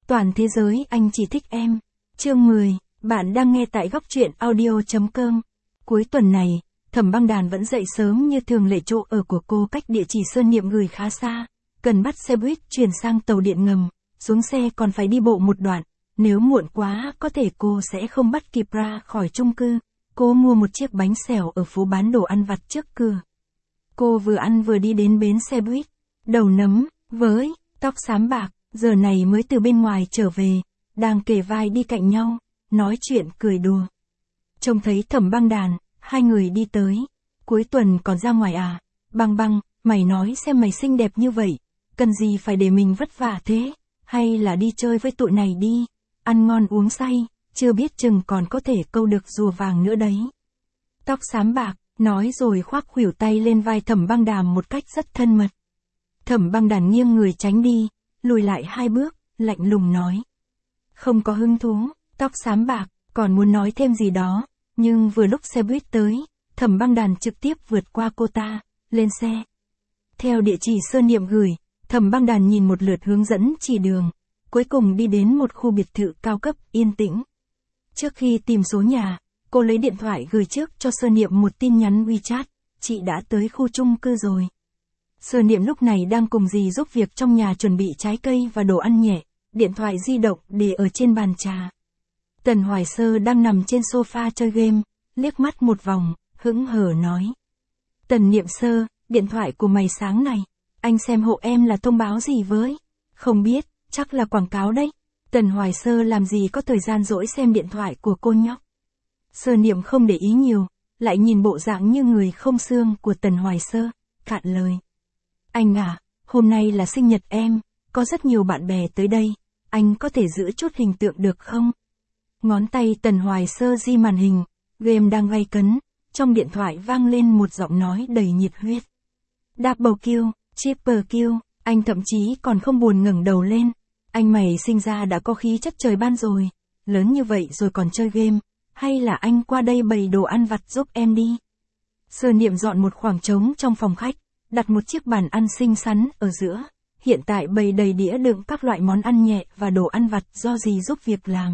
Toàn thế giới anh chỉ thích em. Chương 10, bạn đang nghe tại góc truyện audio.com. Cuối tuần này, Thẩm Băng Đàn vẫn dậy sớm như thường lệ, chỗ ở của cô cách địa chỉ Sơn Niệm gửi khá xa, cần bắt xe buýt chuyển sang tàu điện ngầm, xuống xe còn phải đi bộ một đoạn, nếu muộn quá có thể cô sẽ không bắt kịp ra khỏi chung cư. Cô mua một chiếc bánh xèo ở phố bán đồ ăn vặt trước cửa. Cô vừa ăn vừa đi đến bến xe buýt, đầu nấm, với, tóc xám bạc, giờ này mới từ bên ngoài trở về, đang kề vai đi cạnh nhau, nói chuyện cười đùa. Trông thấy Thẩm Băng Đàn, hai người đi tới. Cuối tuần còn ra ngoài à? Băng Băng, mày nói xem mày xinh đẹp như vậy, cần gì phải để mình vất vả thế, hay là đi chơi với tụi này đi, ăn ngon uống say, chưa biết chừng còn có thể câu được rùa vàng nữa đấy. Tóc xám bạc, nói rồi khoác khuỷu tay lên vai Thẩm Băng Đàn một cách rất thân mật. Thẩm Băng Đàn nghiêng người tránh đi, lùi lại 2 bước, lạnh lùng nói. Không có hứng thú. Tóc xám bạc, còn muốn nói thêm gì đó, nhưng vừa lúc xe buýt tới, Thẩm Băng Đàn trực tiếp vượt qua cô ta, lên xe. Theo địa chỉ Sơn Niệm gửi, Thẩm Băng Đàn nhìn một lượt hướng dẫn chỉ đường, cuối cùng đi đến một khu biệt thự cao cấp, yên tĩnh. Trước khi tìm số nhà, cô lấy điện thoại gửi trước cho Sơn Niệm một tin nhắn WeChat, chị đã tới khu chung cư rồi. Sơn Niệm lúc này đang cùng dì giúp việc trong nhà chuẩn bị trái cây và đồ ăn nhẹ, điện thoại di động để ở trên bàn trà. Tần Hoài Sơ đang nằm trên sofa chơi game, liếc mắt một vòng, hững hờ nói. Tần Niệm Sơ, điện thoại của mày sáng này, anh xem hộ em là thông báo gì với? Không biết, chắc là quảng cáo đấy. Tần Hoài Sơ làm gì có thời gian rỗi xem điện thoại của cô nhóc. Sơn Niệm không để ý nhiều, lại nhìn bộ dạng như người không xương của Tần Hoài Sơ, cạn lời. Anh à, hôm nay là sinh nhật em, có rất nhiều bạn bè tới đây, anh có thể giữ chút hình tượng được không? Ngón tay Tần Hoài Sơ di màn hình, game đang gay cấn, trong điện thoại vang lên một giọng nói đầy nhiệt huyết. Double kill, triple kill, anh thậm chí còn không buồn ngẩng đầu lên. Anh mày sinh ra đã có khí chất trời ban rồi, lớn như vậy rồi còn chơi game, hay là anh qua đây bày đồ ăn vặt giúp em đi. Sơn Niệm dọn một khoảng trống trong phòng khách, đặt một chiếc bàn ăn xinh xắn ở giữa, hiện tại bày đầy đĩa đựng các loại món ăn nhẹ và đồ ăn vặt do dì giúp việc làm.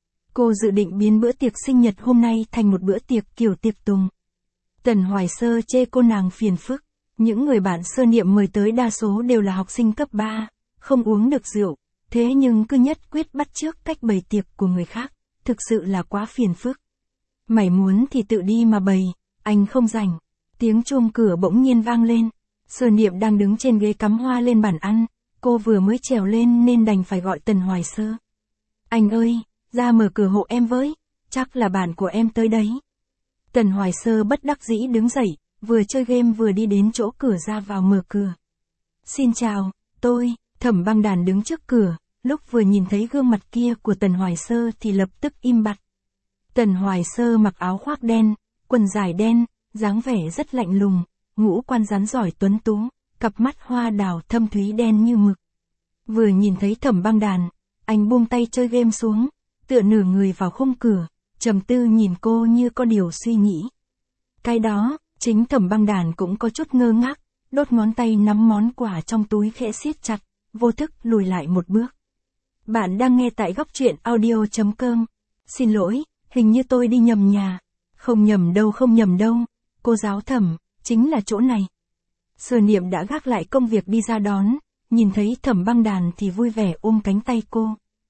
Cô dự định biến bữa tiệc sinh nhật hôm nay thành một bữa tiệc kiểu tiệc tùng. Tần Hoài Sơ chê cô nàng phiền phức, những người bạn Sơn Niệm mời tới đa số đều là học sinh cấp 3, không uống được rượu, thế nhưng cứ nhất quyết bắt chước cách bày tiệc của người khác, thực sự là quá phiền phức. Mày muốn thì tự đi mà bày, anh không rảnh. Tiếng chuông cửa bỗng nhiên vang lên. Sơn Niệm đang đứng trên ghế cắm hoa lên bàn ăn, cô vừa mới trèo lên nên đành phải gọi Tần Hoài Sơ. Anh ơi, ra mở cửa hộ em với, chắc là bạn của em tới đấy. Tần Hoài Sơ bất đắc dĩ đứng dậy, vừa chơi game vừa đi đến chỗ cửa ra vào mở cửa. Xin chào, tôi, Thẩm Băng Đàn đứng trước cửa, lúc vừa nhìn thấy gương mặt kia của Tần Hoài Sơ thì lập tức im bặt. Tần Hoài Sơ mặc áo khoác đen, quần dài đen, dáng vẻ rất lạnh lùng, ngũ quan rắn giỏi tuấn tú, cặp mắt hoa đào thâm thúy đen như mực. Vừa nhìn thấy Thẩm Băng Đàn, anh buông tay chơi game xuống, tựa nửa người vào khung cửa, trầm tư nhìn cô như có điều suy nghĩ. Cái đó, chính Thẩm Băng Đàn cũng có chút ngơ ngác, đốt ngón tay nắm món quà trong túi khẽ siết chặt, vô thức lùi lại một bước. Bạn đang nghe tại góc truyện audio.com. Xin lỗi, hình như tôi đi nhầm nhà. Không nhầm đâu, cô giáo Thẩm, chính là chỗ này. Sơn Niệm đã gác lại công việc đi ra đón, nhìn thấy Thẩm Băng Đàn thì vui vẻ ôm cánh tay cô.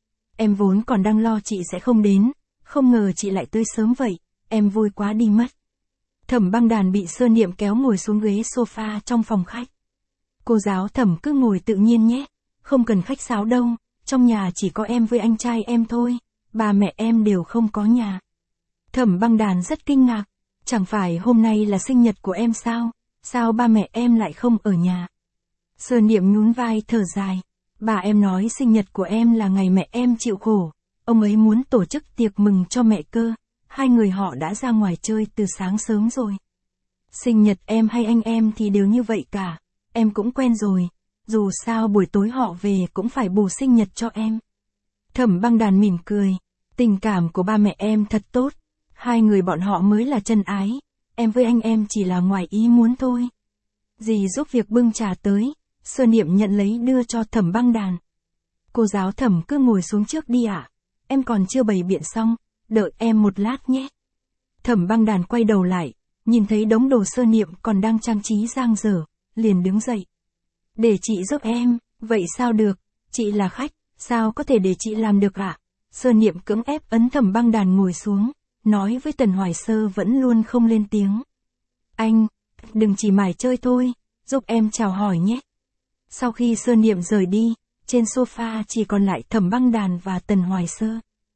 Em vốn còn đang lo chị sẽ không đến, không ngờ chị lại tới sớm vậy, em vui quá đi mất. Thẩm Băng Đàn bị Sơn Niệm kéo ngồi xuống ghế sofa trong phòng khách. Cô giáo Thẩm cứ ngồi tự nhiên nhé, không cần khách sáo đâu, trong nhà chỉ có em với anh trai em thôi, ba mẹ em đều không có nhà. Thẩm Băng Đàn rất kinh ngạc, chẳng phải hôm nay là sinh nhật của em sao, sao ba mẹ em lại không ở nhà. Sơn Niệm nhún vai thở dài, bà em nói sinh nhật của em là ngày mẹ em chịu khổ, ông ấy muốn tổ chức tiệc mừng cho mẹ cơ, hai người họ đã ra ngoài chơi từ sáng sớm rồi. Sinh nhật em hay anh em thì đều như vậy cả, em cũng quen rồi, dù sao buổi tối họ về cũng phải bù sinh nhật cho em. Thẩm Băng Đàn mỉm cười, tình cảm của ba mẹ em thật tốt, hai người bọn họ mới là chân ái, em với anh em chỉ là ngoài ý muốn thôi. Dì giúp việc bưng trà tới, Sơn Niệm nhận lấy đưa cho Thẩm Băng Đàn. Cô giáo Thẩm cứ ngồi xuống trước đi ạ. Em còn chưa bày biện xong, đợi em một lát nhé. Thẩm Băng Đàn quay đầu lại, nhìn thấy đống đồ Sơ Niệm còn đang trang trí dang dở, liền đứng dậy. Để chị giúp em, vậy sao được, chị là khách, sao có thể để chị làm được ạ? Sơ Niệm cưỡng ép ấn Thẩm Băng Đàn ngồi xuống, nói với Tần Hoài Sơ vẫn luôn không lên tiếng. Anh, đừng chỉ mải chơi thôi, giúp em chào hỏi nhé. Sau khi Sơ Niệm rời đi, trên sofa chỉ còn lại Thẩm Băng Đàn và Tần Hoài Sơ.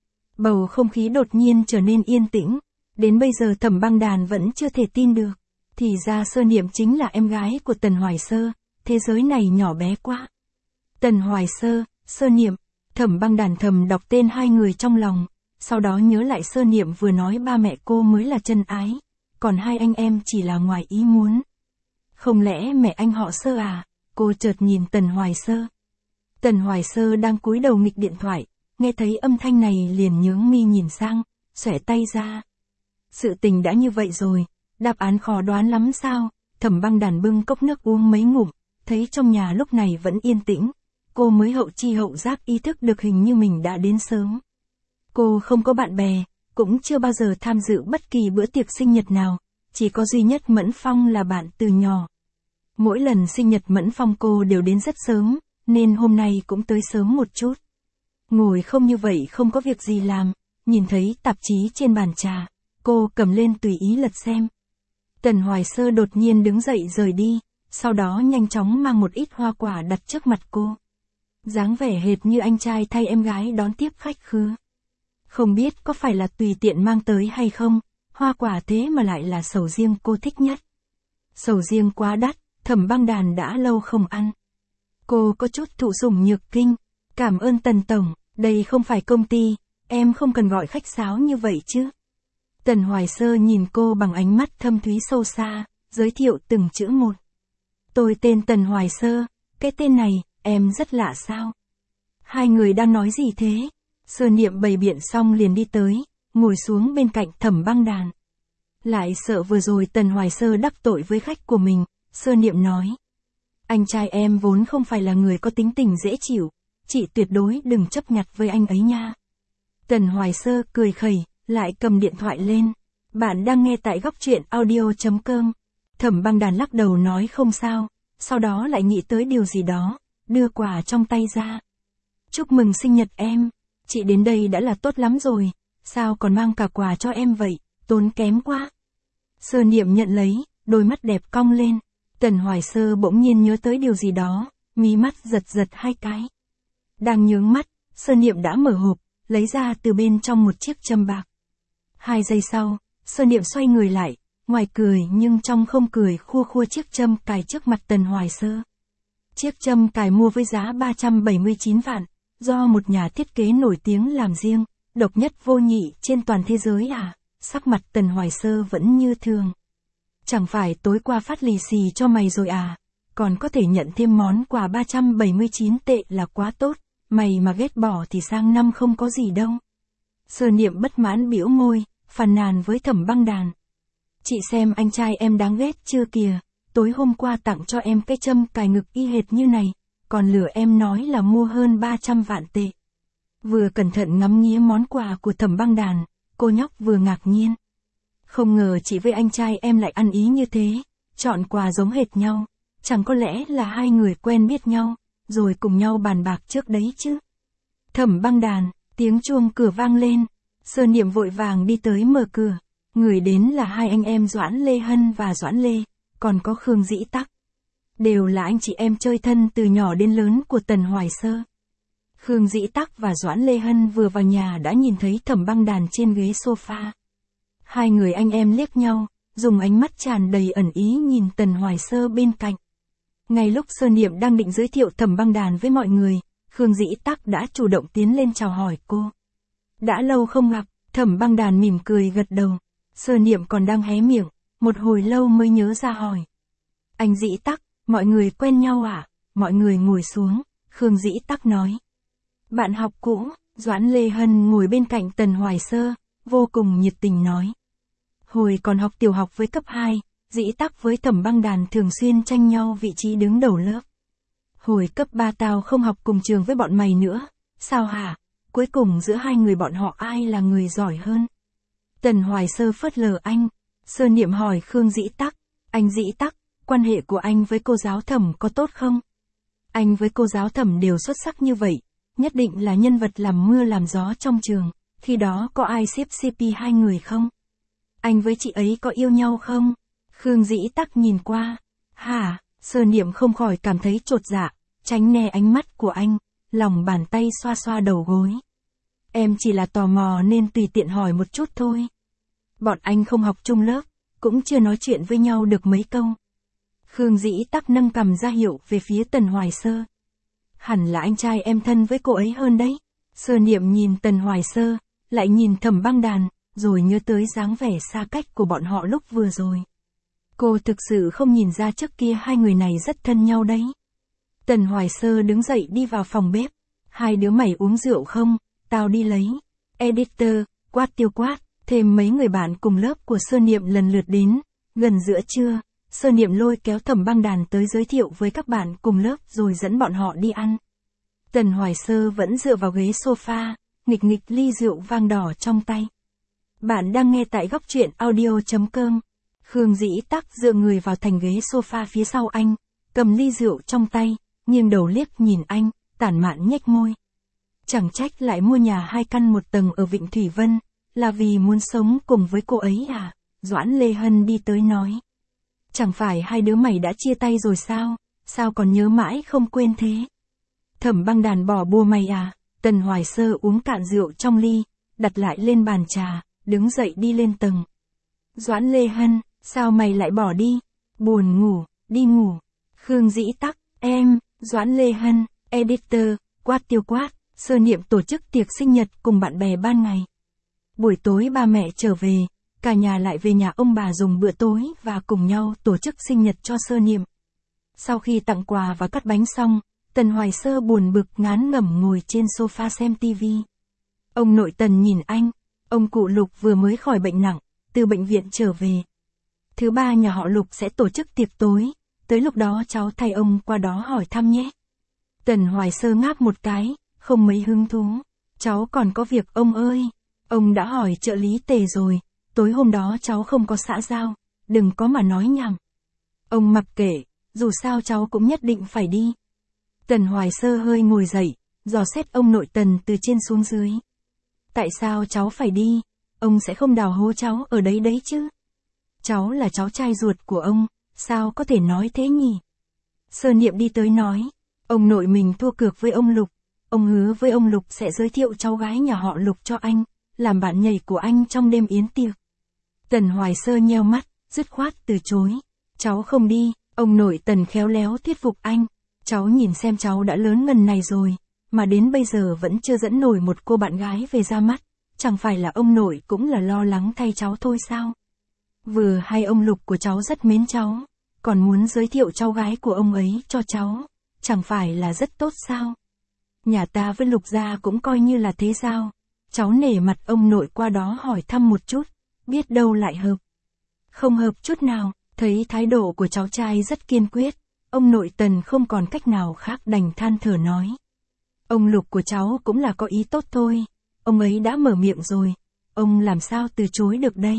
Bầu không khí đột nhiên trở nên yên tĩnh, đến bây giờ Thẩm Băng Đàn vẫn chưa thể tin được. Thì ra Sơ Niệm chính là em gái của Tần Hoài Sơ, thế giới này nhỏ bé quá. Tần Hoài Sơ, Sơ Niệm, Thẩm Băng Đàn thầm đọc tên hai người trong lòng, sau đó nhớ lại Sơ Niệm vừa nói ba mẹ cô mới là chân ái, còn hai anh em chỉ là ngoài ý muốn. Không lẽ mẹ anh họ Sơ à? Cô chợt nhìn Tần Hoài Sơ. Tần Hoài Sơ đang cúi đầu nghịch điện thoại, nghe thấy âm thanh này liền nhướng mi nhìn sang, xõe tay ra. Sự tình đã như vậy rồi, đáp án khó đoán lắm sao? Thẩm Băng Đàn bưng cốc nước uống mấy ngụm, thấy trong nhà lúc này vẫn yên tĩnh, cô mới hậu chi hậu giác ý thức được hình như mình đã đến sớm. Cô không có bạn bè, cũng chưa bao giờ tham dự bất kỳ bữa tiệc sinh nhật nào, chỉ có duy nhất Mẫn Phong là bạn từ nhỏ. Mỗi lần sinh nhật Mẫn Phong cô đều đến rất sớm, nên hôm nay cũng tới sớm một chút. Ngồi không như vậy không có việc gì làm, nhìn thấy tạp chí trên bàn trà, cô cầm lên tùy ý lật xem. Tần Hoài Sơ đột nhiên đứng dậy rời đi, sau đó nhanh chóng mang một ít hoa quả đặt trước mặt cô. Dáng vẻ hệt như anh trai thay em gái đón tiếp khách khứa. Không biết có phải là tùy tiện mang tới hay không, hoa quả thế mà lại là sầu riêng cô thích nhất. Sầu riêng quá đắt, Thẩm Băng Đàn đã lâu không ăn. Cô có chút thụ sủng nhược kinh, cảm ơn Tần Tổng, đây không phải công ty, em không cần gọi khách sáo như vậy chứ. Tần Hoài Sơ nhìn cô bằng ánh mắt thâm thúy sâu xa, giới thiệu từng chữ một. Tôi tên Tần Hoài Sơ, cái tên này, em rất lạ sao? Hai người đang nói gì thế? Sơ Niệm bày biện xong liền đi tới, ngồi xuống bên cạnh Thẩm Băng Đàn. Lại sợ vừa rồi Tần Hoài Sơ đắc tội với khách của mình, Sơ Niệm nói. Anh trai em vốn không phải là người có tính tình dễ chịu, chị tuyệt đối đừng chấp nhặt với anh ấy nha. Tần Hoài Sơ cười khẩy, lại cầm điện thoại lên. Bạn đang nghe tại góc truyện audio.com. Thẩm Băng Đàn lắc đầu nói không sao, sau đó lại nghĩ tới điều gì đó, đưa quà trong tay ra. Chúc mừng sinh nhật em, chị đến đây đã là tốt lắm rồi, sao còn mang cả quà cho em vậy, tốn kém quá. Sơ Niệm nhận lấy, đôi mắt đẹp cong lên. Tần Hoài Sơ bỗng nhiên nhớ tới điều gì đó, mí mắt giật giật hai cái. Đang nhướng mắt, Sơ Niệm đã mở hộp, lấy ra từ bên trong một chiếc châm bạc. 2 giây sau, Sơ Niệm xoay người lại, ngoài cười nhưng trong không cười khua khua chiếc châm cài trước mặt Tần Hoài Sơ. Chiếc châm cài mua với giá 379 vạn, do một nhà thiết kế nổi tiếng làm riêng, độc nhất vô nhị trên toàn thế giới à? Sắc mặt Tần Hoài Sơ vẫn như thường. Chẳng phải tối qua phát lì xì cho mày rồi à? Còn có thể nhận thêm món quà 379 tệ là quá tốt, mày mà ghét bỏ thì sang năm không có gì đâu. Sơ Niệm bất mãn bĩu môi, phàn nàn với Thẩm Băng Đàn. Chị xem anh trai em đáng ghét chưa kìa, tối hôm qua tặng cho em cái châm cài ngực y hệt như này, còn lừa em nói là mua hơn 300 vạn tệ. Vừa cẩn thận ngắm nghía món quà của Thẩm Băng Đàn, cô nhóc vừa ngạc nhiên. Không ngờ chị với anh trai em lại ăn ý như thế, chọn quà giống hệt nhau, chẳng có lẽ là hai người quen biết nhau, rồi cùng nhau bàn bạc trước đấy chứ. Thẩm Băng Đàn, tiếng chuông cửa vang lên, Sơ Niệm vội vàng đi tới mở cửa, người đến là hai anh em Doãn Lê Hân và Doãn Lê, còn có Khương Dĩ Tắc. Đều là anh chị em chơi thân từ nhỏ đến lớn của Tần Hoài Sơ. Khương Dĩ Tắc và Doãn Lê Hân vừa vào nhà đã nhìn thấy Thẩm Băng Đàn trên ghế sofa. Hai người anh em liếc nhau, dùng ánh mắt tràn đầy ẩn ý nhìn Tần Hoài Sơ bên cạnh. Ngay lúc Sơ Niệm đang định giới thiệu Thẩm Băng Đàn với mọi người, Khương Dĩ Tắc đã chủ động tiến lên chào hỏi cô. Đã lâu không gặp, Thẩm Băng Đàn mỉm cười gật đầu. Sơ Niệm còn đang hé miệng, một hồi lâu mới nhớ ra hỏi. Anh Dĩ Tắc, mọi người quen nhau à? Mọi người ngồi xuống, Khương Dĩ Tắc nói. Bạn học cũ, Doãn Lê Hân ngồi bên cạnh Tần Hoài Sơ, vô cùng nhiệt tình nói. Hồi còn học tiểu học với cấp 2, Dĩ Tắc với Thẩm Băng Đàn thường xuyên tranh nhau vị trí đứng đầu lớp. Hồi cấp 3 tao không học cùng trường với bọn mày nữa, sao hả? Cuối cùng giữa hai người bọn họ ai là người giỏi hơn? Tần Hoài Sơ phớt lờ anh. Sơ Niệm hỏi Khương Dĩ Tắc. Anh Dĩ Tắc, quan hệ của anh với cô giáo Thẩm có tốt không? Anh với cô giáo Thẩm đều xuất sắc như vậy, nhất định là nhân vật làm mưa làm gió trong trường. Khi đó có ai xếp CP hai người không? Anh với chị ấy có yêu nhau không? Khương Dĩ Tắc nhìn qua. Hả? Sơ Niệm không khỏi cảm thấy chột dạ, tránh né ánh mắt của anh, lòng bàn tay xoa xoa đầu gối. Em chỉ là tò mò nên tùy tiện hỏi một chút thôi. Bọn anh không học chung lớp, cũng chưa nói chuyện với nhau được mấy câu. Khương Dĩ Tắc nâng cằm ra hiệu về phía Tần Hoài Sơ. Hẳn là anh trai em thân với cô ấy hơn đấy. Sơ Niệm nhìn Tần Hoài Sơ, lại nhìn Thẩm Băng Đàn, rồi nhớ tới dáng vẻ xa cách của bọn họ lúc vừa rồi. Cô thực sự không nhìn ra trước kia hai người này rất thân nhau đấy. Tần Hoài Sơ đứng dậy đi vào phòng bếp. Hai đứa mày uống rượu không? Tao đi lấy. Editor, quát Tiêu Quát, thêm mấy người bạn cùng lớp của Sơ Niệm lần lượt đến. Gần giữa trưa, Sơ Niệm lôi kéo Thẩm Băng Đàn tới giới thiệu với các bạn cùng lớp rồi dẫn bọn họ đi ăn. Tần Hoài Sơ vẫn dựa vào ghế sofa, nghịch nghịch ly rượu vang đỏ trong tay. Bạn đang nghe tại góc truyện audio.com. Khương Dĩ Tắc dựa người vào thành ghế sofa phía sau anh, cầm ly rượu trong tay, nghiêng đầu liếc nhìn anh, tản mạn nhếch môi. Chẳng trách lại mua nhà 2 căn 1 tầng ở Vịnh Thủy Vân, là vì muốn sống cùng với cô ấy à? Doãn Lê Hân đi tới nói. Chẳng phải hai đứa mày đã chia tay rồi sao? Sao còn nhớ mãi không quên thế? Thẩm Băng Đàn bỏ bùa mày à? Tần Hoài Sơ uống cạn rượu trong ly, đặt lại lên bàn trà, đứng dậy đi lên tầng. Doãn Lê Hân, sao mày lại bỏ đi? Buồn ngủ, đi ngủ. Khương Dĩ Tắc, em, Doãn Lê Hân, editor, quát Tiêu Quát, Sơ Niệm tổ chức tiệc sinh nhật cùng bạn bè ban ngày. Buổi tối ba mẹ trở về, cả nhà lại về nhà ông bà dùng bữa tối và cùng nhau tổ chức sinh nhật cho Sơ Niệm. Sau khi tặng quà và cắt bánh xong, Tần Hoài Sơ buồn bực ngán ngẩm ngồi trên sofa xem tivi. Ông nội Tần nhìn anh, ông cụ Lục vừa mới khỏi bệnh nặng, từ bệnh viện trở về. Thứ ba nhà họ Lục sẽ tổ chức tiệc tối, tới lúc đó cháu thay ông qua đó hỏi thăm nhé. Tần Hoài Sơ ngáp một cái, không mấy hứng thú. Cháu còn có việc ông ơi, ông đã hỏi trợ lý Tề rồi, tối hôm đó cháu không có xã giao, đừng có mà nói nhảm. Ông mặc kệ, dù sao cháu cũng nhất định phải đi. Tần Hoài Sơ hơi ngồi dậy, dò xét ông nội Tần từ trên xuống dưới. Tại sao cháu phải đi? Ông sẽ không đào hố cháu ở đấy đấy chứ? Cháu là cháu trai ruột của ông, sao có thể nói thế nhỉ? Sơ Niệm đi tới nói, ông nội mình thua cược với ông Lục, ông hứa với ông Lục sẽ giới thiệu cháu gái nhà họ Lục cho anh, làm bạn nhảy của anh trong đêm yến tiệc. Tần Hoài Sơ nheo mắt, dứt khoát từ chối. Cháu không đi, ông nội Tần khéo léo thuyết phục anh. Cháu nhìn xem cháu đã lớn ngần này rồi, mà đến bây giờ vẫn chưa dẫn nổi một cô bạn gái về ra mắt, chẳng phải là ông nội cũng là lo lắng thay cháu thôi sao? Vừa hay ông Lục của cháu rất mến cháu, còn muốn giới thiệu cháu gái của ông ấy cho cháu, chẳng phải là rất tốt sao? Nhà ta với Lục gia cũng coi như là thế sao? Cháu nể mặt ông nội qua đó hỏi thăm một chút, biết đâu lại hợp. Không hợp chút nào, thấy thái độ của cháu trai rất kiên quyết, ông nội Tần không còn cách nào khác đành than thở nói. Ông Lục của cháu cũng là có ý tốt thôi, ông ấy đã mở miệng rồi, ông làm sao từ chối được đây?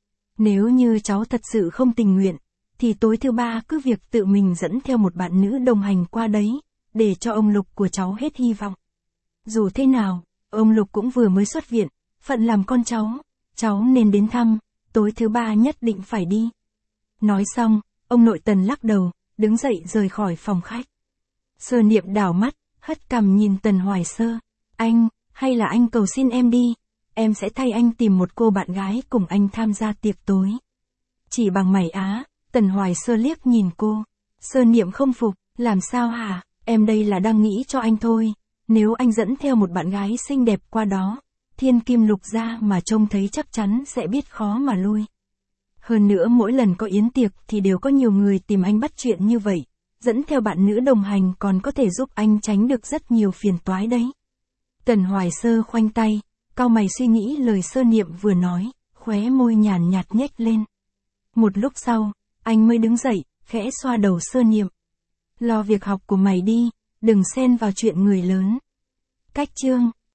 Nếu như cháu thật sự không tình nguyện, thì tối thứ ba cứ việc tự mình dẫn theo một bạn nữ đồng hành qua đấy, để cho ông Lục của cháu hết hy vọng. Dù thế nào, ông Lục cũng vừa mới xuất viện, phận làm con cháu nên đến thăm, tối thứ ba nhất định phải đi. Nói xong, ông nội Tần lắc đầu, đứng dậy rời khỏi phòng khách. Sơ Niệm đảo mắt, hất cằm nhìn Tần Hoài Sơ. Anh, hay là anh cầu xin em đi, em sẽ thay anh tìm một cô bạn gái cùng anh tham gia tiệc tối. Chỉ bằng mày á, Tần Hoài Sơ liếc nhìn cô. Sơ Niệm không phục, làm sao hả, em đây là đang nghĩ cho anh thôi. Nếu anh dẫn theo một bạn gái xinh đẹp qua đó, Thiên Kim Lục gia mà trông thấy chắc chắn sẽ biết khó mà lui. Hơn nữa mỗi lần có yến tiệc thì đều có nhiều người tìm anh bắt chuyện như vậy, dẫn theo bạn nữ đồng hành còn có thể giúp anh tránh được rất nhiều phiền toái đấy. Tần Hoài Sơ khoanh tay, cau mày suy nghĩ lời Sơ Niệm vừa nói, khóe môi nhàn nhạt nhếch lên. Một lúc sau, anh mới đứng dậy, khẽ xoa đầu Sơ Niệm. Lo việc học của mày đi, đừng xen vào chuyện người lớn. Cách chương